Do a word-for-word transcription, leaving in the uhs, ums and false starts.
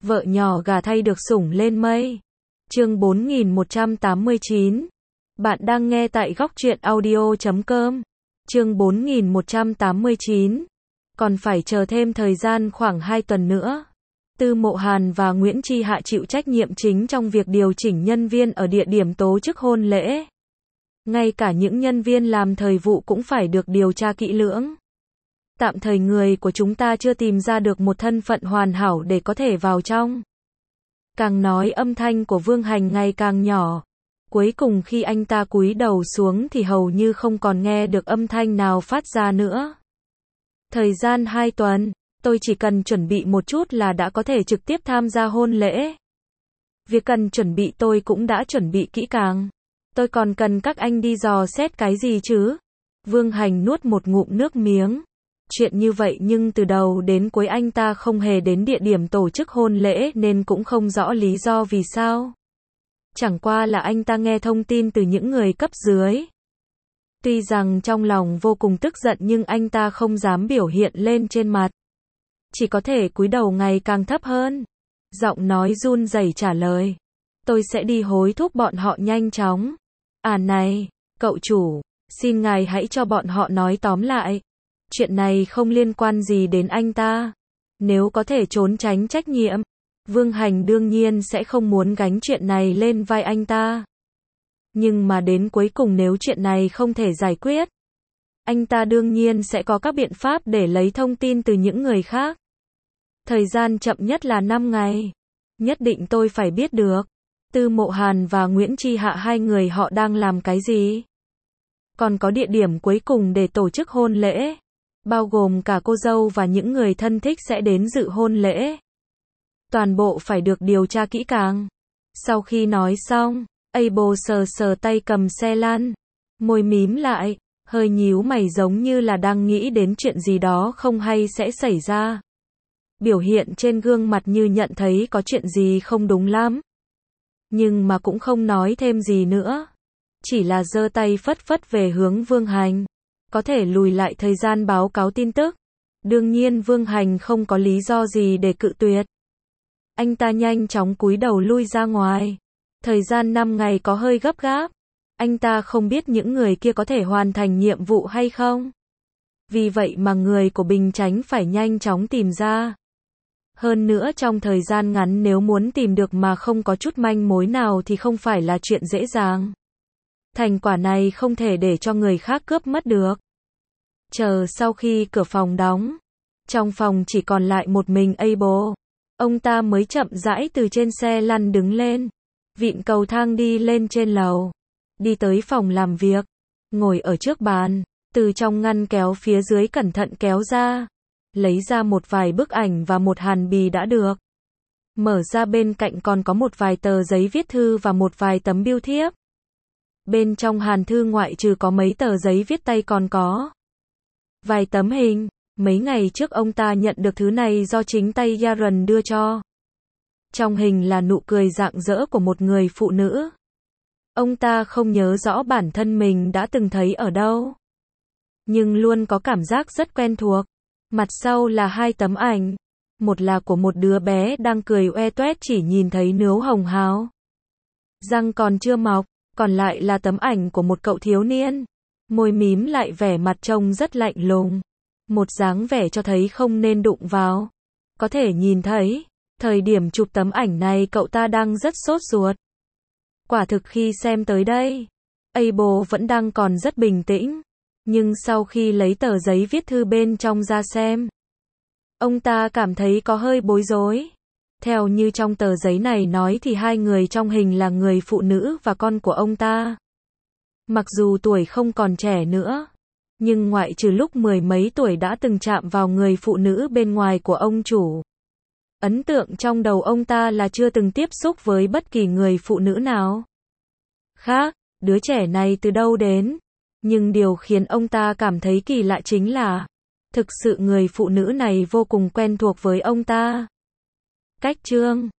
Vợ nhỏ gà thay được sủng lên mây. Chương bốn nghìn một trăm tám mươi chín. Bạn đang nghe tại góc truyện audio chấm com. Chương bốn nghìn một trăm tám mươi chín. Còn phải chờ thêm thời gian khoảng hai tuần nữa. Tư Mộ Hàn và Nguyễn Chi Hạ chịu trách nhiệm chính trong việc điều chỉnh nhân viên ở địa điểm tổ chức hôn lễ. Ngay cả những nhân viên làm thời vụ cũng phải được điều tra kỹ lưỡng. Tạm thời người của chúng ta chưa tìm ra được một thân phận hoàn hảo để có thể vào trong. Càng nói âm thanh của Vương Hành ngày càng nhỏ. Cuối cùng khi anh ta cúi đầu xuống thì hầu như không còn nghe được âm thanh nào phát ra nữa. Thời gian hai tuần, tôi chỉ cần chuẩn bị một chút là đã có thể trực tiếp tham gia hôn lễ. Việc cần chuẩn bị tôi cũng đã chuẩn bị kỹ càng. Tôi còn cần các anh đi dò xét cái gì chứ? Vương Hành nuốt một ngụm nước miếng. Chuyện như vậy nhưng từ đầu đến cuối anh ta không hề đến địa điểm tổ chức hôn lễ nên cũng không rõ lý do vì sao. Chẳng qua là anh ta nghe thông tin từ những người cấp dưới. Tuy rằng trong lòng vô cùng tức giận nhưng anh ta không dám biểu hiện lên trên mặt. Chỉ có thể cúi đầu ngày càng thấp hơn. Giọng nói run rẩy trả lời. Tôi sẽ đi hối thúc bọn họ nhanh chóng. À này, cậu chủ, xin ngài hãy cho bọn họ nói tóm lại. Chuyện này không liên quan gì đến anh ta. Nếu có thể trốn tránh trách nhiệm, Vương Hành đương nhiên sẽ không muốn gánh chuyện này lên vai anh ta. Nhưng mà đến cuối cùng nếu chuyện này không thể giải quyết, anh ta đương nhiên sẽ có các biện pháp để lấy thông tin từ những người khác. Thời gian chậm nhất là năm ngày. Nhất định tôi phải biết được. Tư Mộ Hàn và Nguyễn Chi Hạ hai người họ đang làm cái gì? Còn có địa điểm cuối cùng để tổ chức hôn lễ. Bao gồm cả cô dâu và những người thân thích sẽ đến dự hôn lễ. Toàn bộ phải được điều tra kỹ càng. Sau khi nói xong, Abel sờ sờ tay cầm xe lăn. Môi mím lại, hơi nhíu mày giống như là đang nghĩ đến chuyện gì đó không hay sẽ xảy ra. Biểu hiện trên gương mặt như nhận thấy có chuyện gì không đúng lắm. Nhưng mà cũng không nói thêm gì nữa. Chỉ là giơ tay phất phất về hướng Vương Hành. Có thể lùi lại thời gian báo cáo tin tức. Đương nhiên Vương Hành không có lý do gì để cự tuyệt. Anh ta nhanh chóng cúi đầu lui ra ngoài. Thời gian năm ngày có hơi gấp gáp. Anh ta không biết những người kia có thể hoàn thành nhiệm vụ hay không. Vì vậy mà người của Bình Chánh phải nhanh chóng tìm ra. Hơn nữa trong thời gian ngắn nếu muốn tìm được mà không có chút manh mối nào thì không phải là chuyện dễ dàng. Thành quả này không thể để cho người khác cướp mất được. Chờ sau khi cửa phòng đóng, trong phòng chỉ còn lại một mình Abel. Ông ta mới chậm rãi từ trên xe lăn đứng lên, vịn cầu thang đi lên trên lầu, đi tới phòng làm việc, ngồi ở trước bàn, từ trong ngăn kéo phía dưới cẩn thận kéo ra, lấy ra một vài bức ảnh và một hàn bì đã được. Mở ra bên cạnh còn có một vài tờ giấy viết thư và một vài tấm bưu thiếp. Bên trong hàn thư ngoại trừ có mấy tờ giấy viết tay còn có vài tấm hình. Mấy ngày trước ông ta nhận được thứ này do chính tay Yaron đưa cho. Trong hình là nụ cười rạng rỡ của một người phụ nữ. Ông ta không nhớ rõ bản thân mình đã từng thấy ở đâu. Nhưng luôn có cảm giác rất quen thuộc. Mặt sau là hai tấm ảnh. Một là của một đứa bé đang cười oe toét chỉ nhìn thấy nướu hồng hào. Răng còn chưa mọc. Còn lại là tấm ảnh của một cậu thiếu niên. Môi mím lại vẻ mặt trông rất lạnh lùng. Một dáng vẻ cho thấy không nên đụng vào. Có thể nhìn thấy, thời điểm chụp tấm ảnh này cậu ta đang rất sốt ruột. Quả thực khi xem tới đây, Abel vẫn đang còn rất bình tĩnh. Nhưng sau khi lấy tờ giấy viết thư bên trong ra xem, ông ta cảm thấy có hơi bối rối. Theo như trong tờ giấy này nói thì hai người trong hình là người phụ nữ và con của ông ta. Mặc dù tuổi không còn trẻ nữa, nhưng ngoại trừ lúc mười mấy tuổi đã từng chạm vào người phụ nữ bên ngoài của ông chủ. Ấn tượng trong đầu ông ta là chưa từng tiếp xúc với bất kỳ người phụ nữ nào khác, đứa trẻ này từ đâu đến. Nhưng điều khiến ông ta cảm thấy kỳ lạ chính là, thực sự người phụ nữ này vô cùng quen thuộc với ông ta. Cách chương